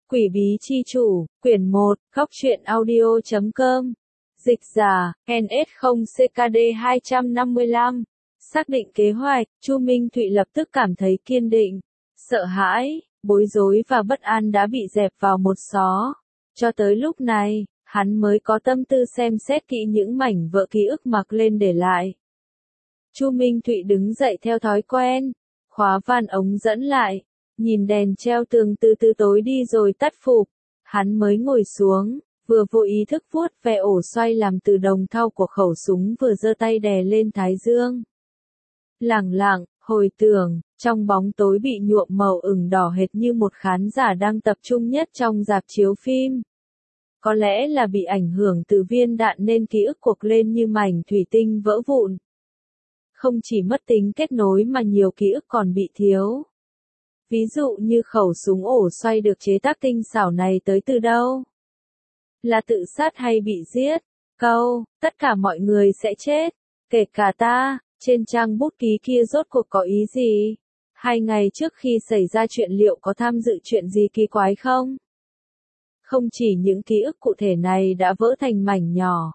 Quỷ bí chi chủ, quyển 1, góc truyện audio.com. Dịch giả, NS0CKD255. Xác định kế hoạch, Chu Minh Thụy lập tức cảm thấy kiên định. Sợ hãi, bối rối và bất an đã bị dẹp vào một xó. Cho tới lúc này, hắn mới có tâm tư xem xét kỹ những mảnh vỡ ký ức mặc lên để lại. Chu Minh Thụy đứng dậy theo thói quen, khóa van ống dẫn lại, nhìn đèn treo tường từ từ tối đi rồi tắt phục. Hắn mới ngồi xuống, vừa vô ý thức vuốt ve ổ xoay làm từ đồng thau của khẩu súng vừa giơ tay đè lên thái dương. Lẳng lặng, hồi tưởng, trong bóng tối bị nhuộm màu ửng đỏ hệt như một khán giả đang tập trung nhất trong rạp chiếu phim. Có lẽ là bị ảnh hưởng từ viên đạn nên ký ức cuộc lên như mảnh thủy tinh vỡ vụn. Không chỉ mất tính kết nối mà nhiều ký ức còn bị thiếu. Ví dụ như khẩu súng ổ xoay được chế tác tinh xảo này tới từ đâu? Là tự sát hay bị giết? Câu, tất cả mọi người sẽ chết, kể cả ta, trên trang bút ký kia rốt cuộc có ý gì? 2 ngày trước khi xảy ra chuyện liệu có tham dự chuyện gì kỳ quái không? Không chỉ những ký ức cụ thể này đã vỡ thành mảnh nhỏ,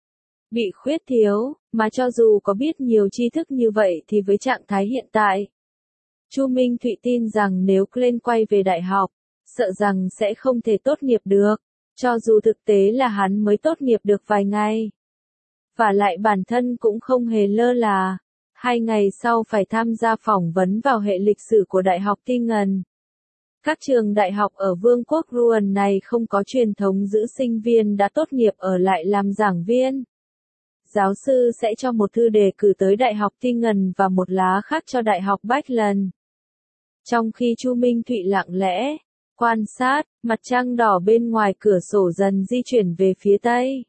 bị khuyết thiếu, mà cho dù có biết nhiều tri thức như vậy thì với trạng thái hiện tại, Chu Minh Thụy tin rằng nếu Glenn quay về đại học, sợ rằng sẽ không thể tốt nghiệp được, cho dù thực tế là hắn mới tốt nghiệp được vài ngày. Và lại bản thân cũng không hề lơ là, 2 ngày sau phải tham gia phỏng vấn vào hệ lịch sử của Đại học Tingen. Các trường đại học ở Vương quốc Ruan này không có truyền thống giữ sinh viên đã tốt nghiệp ở lại làm giảng viên. Giáo sư sẽ cho một thư đề cử tới Đại học Tingen và một lá khác cho Đại học Bachlen. Trong khi Chu Minh Thụy lặng lẽ, quan sát, mặt trăng đỏ bên ngoài cửa sổ dần di chuyển về phía tây.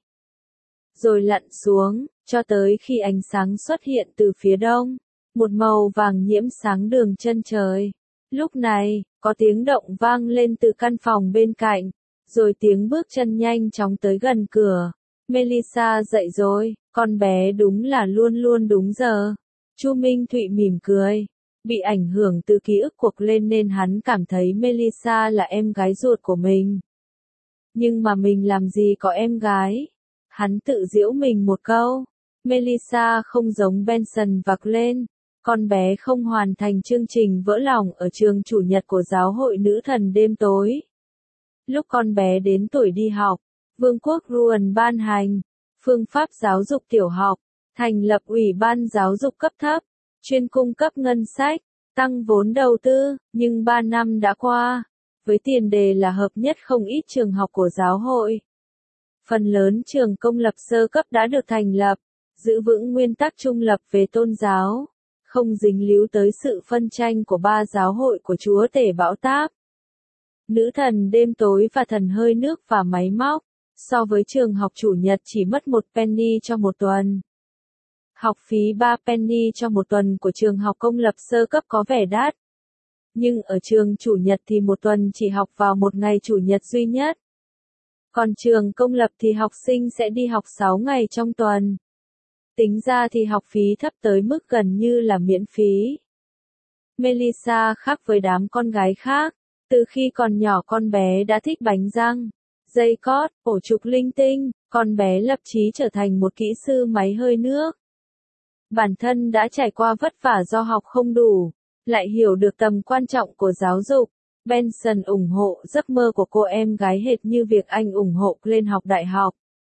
Rồi lặn xuống, cho tới khi ánh sáng xuất hiện từ phía đông, một màu vàng nhiễm sáng đường chân trời. Lúc này, có tiếng động vang lên từ căn phòng bên cạnh, rồi tiếng bước chân nhanh chóng tới gần cửa. Melissa dậy rồi, con bé đúng là luôn luôn đúng giờ. Chu Minh Thụy mỉm cười. Bị ảnh hưởng từ ký ức cuộc lên nên hắn cảm thấy Melissa là em gái ruột của mình. Nhưng mà mình làm gì có em gái? Hắn tự giễu mình một câu. Melissa không giống Benson và Glenn. Con bé không hoàn thành chương trình vỡ lòng ở trường chủ nhật của giáo hội nữ thần đêm tối. Lúc con bé đến tuổi đi học, Vương quốc Ruan ban hành phương pháp giáo dục tiểu học, thành lập ủy ban giáo dục cấp thấp, chuyên cung cấp ngân sách, tăng vốn đầu tư, nhưng 3 năm đã qua, với tiền đề là hợp nhất không ít trường học của giáo hội. Phần lớn trường công lập sơ cấp đã được thành lập, giữ vững nguyên tắc trung lập về tôn giáo, không dính líu tới sự phân tranh của 3 giáo hội của chúa tể bão táp, nữ thần đêm tối và thần hơi nước và máy móc, so với trường học chủ nhật chỉ mất 1 penny cho một tuần. Học phí 3 penny cho một tuần của trường học công lập sơ cấp có vẻ đắt. Nhưng ở trường chủ nhật thì một tuần chỉ học vào một ngày chủ nhật duy nhất. Còn trường công lập thì học sinh sẽ đi học 6 ngày trong tuần. Tính ra thì học phí thấp tới mức gần như là miễn phí. Melissa khác với đám con gái khác. Từ khi còn nhỏ con bé đã thích bánh răng, dây cót, ổ trục linh tinh, con bé lập chí trở thành một kỹ sư máy hơi nước. Bản thân đã trải qua vất vả do học không đủ, lại hiểu được tầm quan trọng của giáo dục. Benson ủng hộ giấc mơ của cô em gái hệt như việc anh ủng hộ lên học đại học.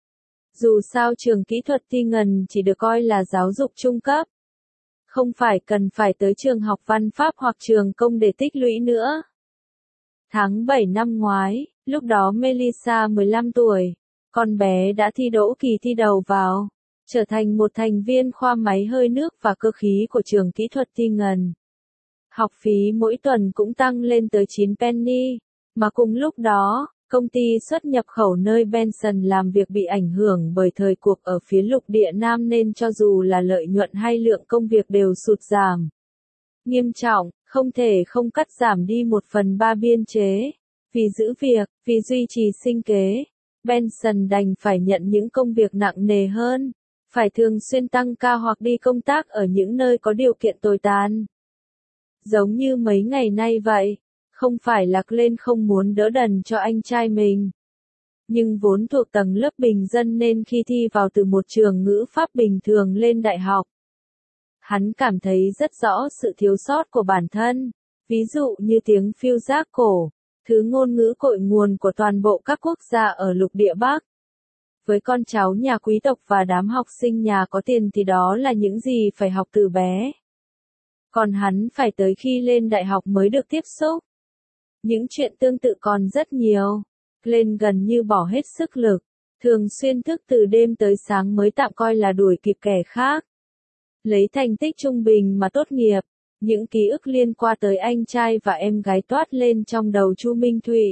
Dù sao trường kỹ thuật Tingen chỉ được coi là giáo dục trung cấp. Không phải cần phải tới trường học văn pháp hoặc trường công để tích lũy nữa. Tháng 7 năm ngoái, lúc đó Melissa 15 tuổi, con bé đã thi đỗ kỳ thi đầu vào, trở thành một thành viên khoa máy hơi nước và cơ khí của trường kỹ thuật Tingen. Học phí mỗi tuần cũng tăng lên tới 9 penny, mà cùng lúc đó, công ty xuất nhập khẩu nơi Benson làm việc bị ảnh hưởng bởi thời cuộc ở phía lục địa Nam nên cho dù là lợi nhuận hay lượng công việc đều sụt giảm nghiêm trọng, không thể không cắt giảm đi 1/3 biên chế. Vì giữ việc, vì duy trì sinh kế, Benson đành phải nhận những công việc nặng nề hơn, phải thường xuyên tăng ca hoặc đi công tác ở những nơi có điều kiện tồi tàn. Giống như mấy ngày nay vậy, Không phải là Glenn không muốn đỡ đần cho anh trai mình. Nhưng vốn thuộc tầng lớp bình dân nên khi thi vào từ một trường ngữ pháp bình thường lên đại học, hắn cảm thấy rất rõ sự thiếu sót của bản thân. Ví dụ như tiếng phiêu giác cổ, thứ ngôn ngữ cội nguồn của toàn bộ các quốc gia ở lục địa Bắc. Với con cháu nhà quý tộc và đám học sinh nhà có tiền thì đó là những gì phải học từ bé. Còn hắn phải tới khi lên đại học mới được tiếp xúc. Những chuyện tương tự còn rất nhiều. Glenn gần như bỏ hết sức lực, thường xuyên thức từ đêm tới sáng mới tạm coi là đuổi kịp kẻ khác. Lấy thành tích trung bình mà tốt nghiệp, những ký ức liên quan tới anh trai và em gái toát lên trong đầu Chu Minh Thụy.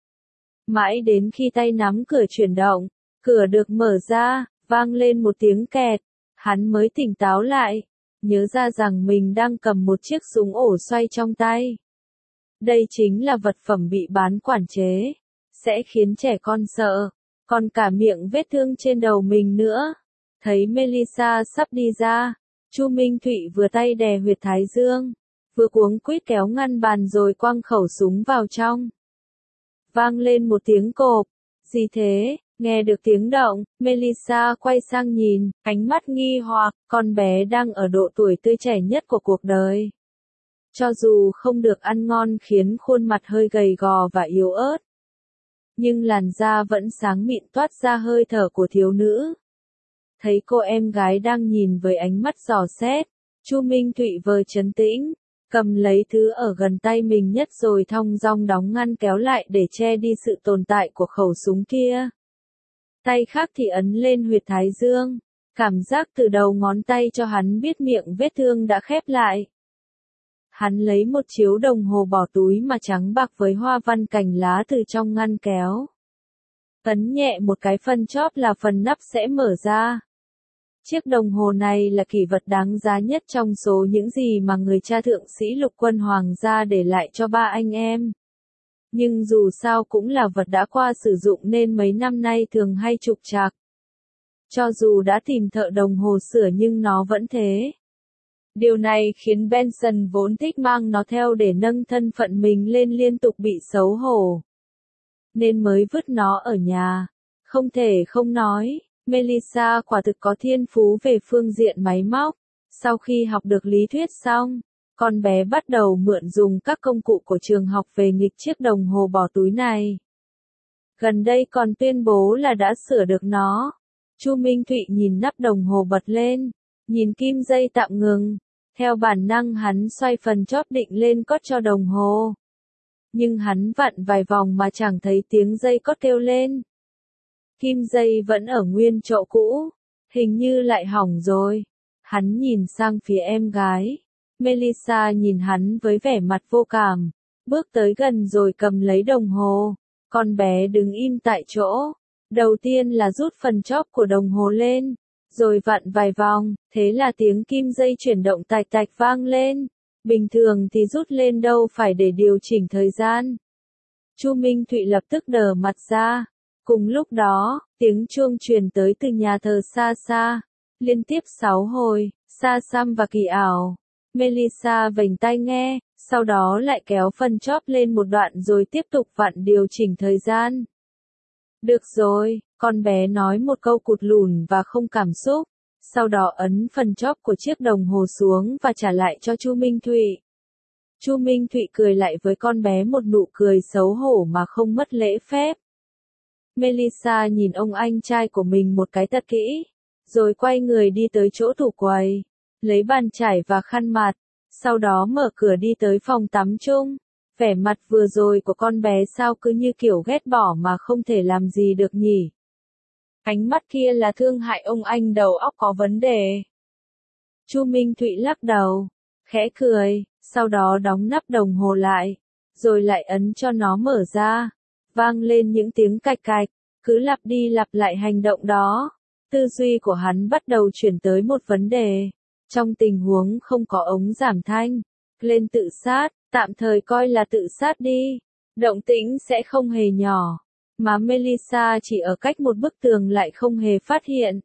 Mãi đến khi tay nắm cửa chuyển động, cửa được mở ra, vang lên một tiếng kẹt, hắn mới tỉnh táo lại, nhớ ra rằng mình đang cầm một chiếc súng ổ xoay trong tay. Đây chính là vật phẩm bị bán quản chế, sẽ khiến trẻ con sợ, còn cả miệng vết thương trên đầu mình nữa. Thấy Melissa sắp đi ra, Chu Minh Thụy vừa tay đè huyệt thái dương, vừa cuống quýt kéo ngăn bàn rồi quăng khẩu súng vào trong. Vang lên một tiếng cộp, gì thế? Nghe được tiếng động, Melissa quay sang nhìn, ánh mắt nghi hoặc, con bé đang ở độ tuổi tươi trẻ nhất của cuộc đời. Cho dù không được ăn ngon khiến khuôn mặt hơi gầy gò và yếu ớt, nhưng làn da vẫn sáng mịn toát ra hơi thở của thiếu nữ. Thấy cô em gái đang nhìn với ánh mắt dò xét, Chu Minh Thụy vờ trấn tĩnh, cầm lấy thứ ở gần tay mình nhất rồi thong dong đóng ngăn kéo lại để che đi sự tồn tại của khẩu súng kia. Tay khác thì ấn lên huyệt thái dương, cảm giác từ đầu ngón tay cho hắn biết miệng vết thương đã khép lại. Hắn lấy một chiếu đồng hồ bỏ túi mà trắng bạc với hoa văn cành lá từ trong ngăn kéo. Ấn nhẹ một cái phần chóp là phần nắp sẽ mở ra. Chiếc đồng hồ này là kỷ vật đáng giá nhất trong số những gì mà người cha thượng sĩ lục quân hoàng gia để lại cho ba anh em. Nhưng dù sao cũng là vật đã qua sử dụng nên mấy năm nay thường hay trục trặc. Cho dù đã tìm thợ đồng hồ sửa nhưng nó vẫn thế. Điều này khiến Benson vốn thích mang nó theo để nâng thân phận mình lên liên tục bị xấu hổ. Nên mới vứt nó ở nhà. Không thể không nói, Melissa quả thực có thiên phú về phương diện máy móc. Sau khi học được lý thuyết xong, con bé bắt đầu mượn dùng các công cụ của trường học về nghịch chiếc đồng hồ bỏ túi này. Gần đây còn tuyên bố là đã sửa được nó. Chu Minh Thụy nhìn nắp đồng hồ bật lên, nhìn kim dây tạm ngừng. Theo bản năng hắn xoay phần chóp định lên cót cho đồng hồ. Nhưng hắn vặn vài vòng mà chẳng thấy tiếng dây cót kêu lên. Kim dây vẫn ở nguyên chỗ cũ, hình như lại hỏng rồi. Hắn nhìn sang phía em gái. Melissa nhìn hắn với vẻ mặt vô cảm, bước tới gần rồi cầm lấy đồng hồ. Con bé đứng im tại chỗ. Đầu tiên là rút phần chóp của đồng hồ lên, rồi vặn vài vòng, thế là tiếng kim dây chuyển động tạch tạch vang lên. Bình thường thì rút lên đâu phải để điều chỉnh thời gian. Chu Minh Thụy lập tức đờ mặt ra. Cùng lúc đó, tiếng chuông truyền tới từ nhà thờ xa xa, liên tiếp 6 hồi, xa xăm và kỳ ảo. Melissa vểnh tai nghe, sau đó lại kéo phần chóp lên một đoạn rồi tiếp tục vặn điều chỉnh thời gian. Được rồi, con bé nói một câu cụt lùn và không cảm xúc, sau đó ấn phần chóp của chiếc đồng hồ xuống và trả lại cho Chu Minh Thụy. Chu Minh Thụy cười lại với con bé một nụ cười xấu hổ mà không mất lễ phép. Melissa nhìn ông anh trai của mình một cái thật kỹ, rồi quay người đi tới chỗ tủ quầy, lấy bàn chải và khăn mặt, sau đó mở cửa đi tới phòng tắm chung. Vẻ mặt vừa rồi của con bé sao cứ như kiểu ghét bỏ mà không thể làm gì được nhỉ? Ánh mắt kia là thương hại ông anh đầu óc có vấn đề. Chu Minh Thụy lắc đầu, khẽ cười, sau đó đóng nắp đồng hồ lại, rồi lại ấn cho nó mở ra. Vang lên những tiếng cạch cạch, cứ lặp đi lặp lại hành động đó. Tư duy của hắn bắt đầu chuyển tới một vấn đề. Trong tình huống không có ống giảm thanh, lên tự sát, tạm thời coi là tự sát đi. Động tĩnh sẽ không hề nhỏ, mà Melissa chỉ ở cách một bức tường lại không hề phát hiện.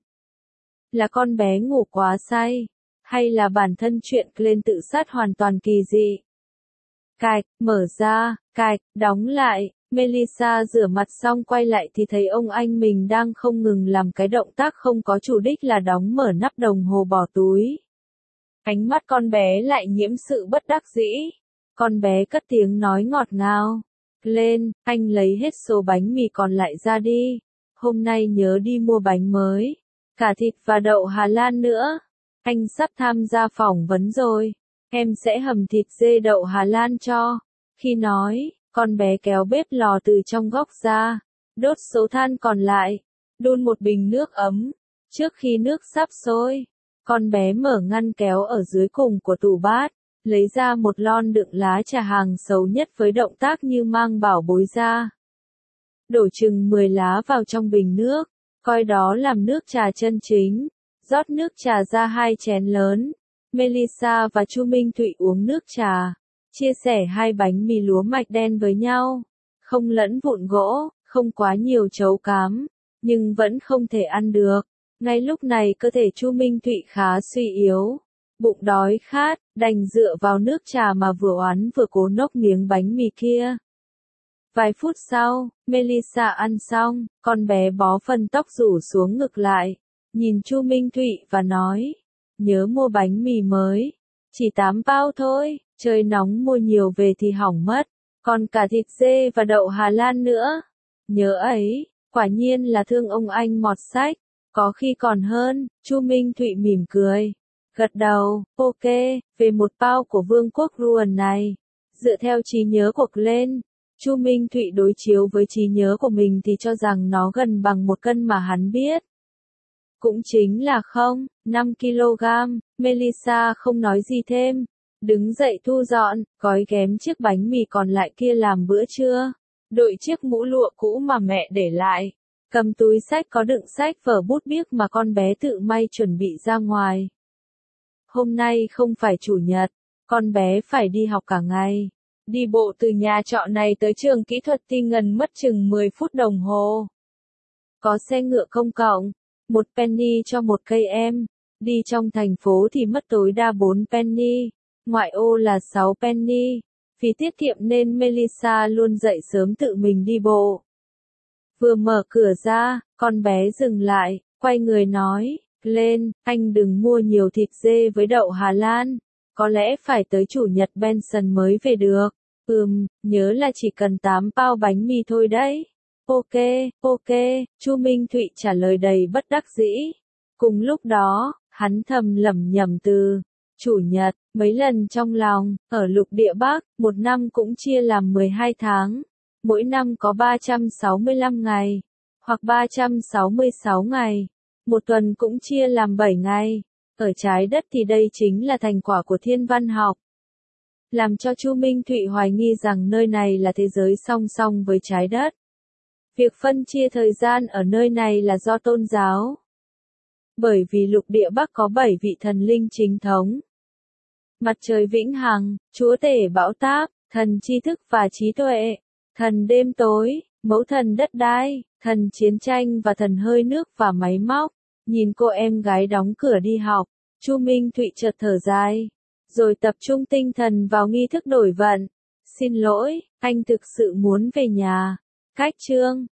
Là con bé ngủ quá say, hay là bản thân chuyện lên tự sát hoàn toàn kỳ dị? cạch, mở ra, cạch, đóng lại. Melissa rửa mặt xong quay lại thì thấy ông anh mình đang không ngừng làm cái động tác không có chủ đích là đóng mở nắp đồng hồ bỏ túi. Ánh mắt con bé lại nhiễm sự bất đắc dĩ. Con bé cất tiếng nói ngọt ngào. Lên, anh lấy hết số bánh mì còn lại ra đi. Hôm nay nhớ đi mua bánh mới. Cả thịt và đậu Hà Lan nữa. Anh sắp tham gia phỏng vấn rồi. Em sẽ hầm thịt dê đậu Hà Lan cho. Khi nói, con bé kéo bếp lò từ trong góc ra. Đốt số than còn lại. Đun một bình nước ấm. Trước khi nước sắp sôi, con bé mở ngăn kéo ở dưới cùng của tủ bát. Lấy ra một lon đựng lá trà hàng xấu nhất với động tác như mang bảo bối ra. Đổ chừng 10 lá vào trong bình nước, coi đó làm nước trà chân chính. Rót nước trà ra 2 chén lớn. Melissa và Chu Minh Thụy uống nước trà, chia sẻ 2 bánh mì lúa mạch đen với nhau. Không lẫn vụn gỗ, không quá nhiều trấu cám, nhưng vẫn không thể ăn được. Ngay lúc này cơ thể Chu Minh Thụy khá suy yếu. Bụng đói khát, đành dựa vào nước trà mà vừa oán vừa cố nốc miếng bánh mì kia. Vài phút sau, Melissa ăn xong, con bé bó phần tóc rủ xuống ngực lại, nhìn Chu Minh Thụy và nói, nhớ mua bánh mì mới, chỉ 8 bao thôi, trời nóng mua nhiều về thì hỏng mất, còn cả thịt dê và đậu Hà Lan nữa. Nhớ ấy, quả nhiên là thương ông anh mọt sách, có khi còn hơn. Chu Minh Thụy mỉm cười, gật đầu, ok, về một bao của Vương quốc Ruan này. Dựa theo trí nhớ của Glenn, Chu Minh Thụy đối chiếu với trí nhớ của mình thì cho rằng nó gần bằng 1 cân mà hắn biết. Cũng chính là 5 kg, Melissa không nói gì thêm. Đứng dậy thu dọn, gói ghém chiếc bánh mì còn lại kia làm bữa trưa. Đội chiếc mũ lụa cũ mà mẹ để lại. Cầm túi sách có đựng sách vở bút biếc mà con bé tự may chuẩn bị ra ngoài. Hôm nay không phải chủ nhật, con bé phải đi học cả ngày. Đi bộ từ nhà trọ này tới trường kỹ thuật Tingen mất chừng 10 phút đồng hồ. Có xe ngựa công cộng, 1 penny cho 1 cây em. Đi trong thành phố thì mất tối đa 4 penny, ngoại ô là 6 penny. Vì tiết kiệm nên Melissa luôn dậy sớm tự mình đi bộ. Vừa mở cửa ra, con bé dừng lại, quay người nói, lên, anh đừng mua nhiều thịt dê với đậu Hà Lan. Có lẽ phải tới chủ nhật Benson mới về được. Nhớ là chỉ cần 8 bao bánh mì thôi đấy. Ok, Chu Minh Thụy trả lời đầy bất đắc dĩ. Cùng lúc đó, hắn thầm lẩm nhẩm từ chủ nhật mấy lần trong lòng. Ở lục địa Bắc, 1 năm cũng chia làm 12 tháng. Mỗi năm có 365 ngày, hoặc 366 ngày. 1 tuần cũng chia làm 7 ngày. Ở trái đất thì đây chính là thành quả của thiên văn học. Làm cho Chu Minh Thụy hoài nghi rằng nơi này là thế giới song song với trái đất. Việc phân chia thời gian ở nơi này là do tôn giáo. Bởi vì lục địa Bắc có 7 vị thần linh chính thống. Mặt trời vĩnh hằng, chúa tể bão táp, thần tri thức và trí tuệ, thần đêm tối, mẫu thần đất đai, thần chiến tranh và thần hơi nước và máy móc. Nhìn cô em gái đóng cửa đi học, Chu Minh Thụy chợt thở dài, rồi tập trung tinh thần vào nghi thức đổi vận. Xin lỗi, anh thực sự muốn về nhà. Cách chương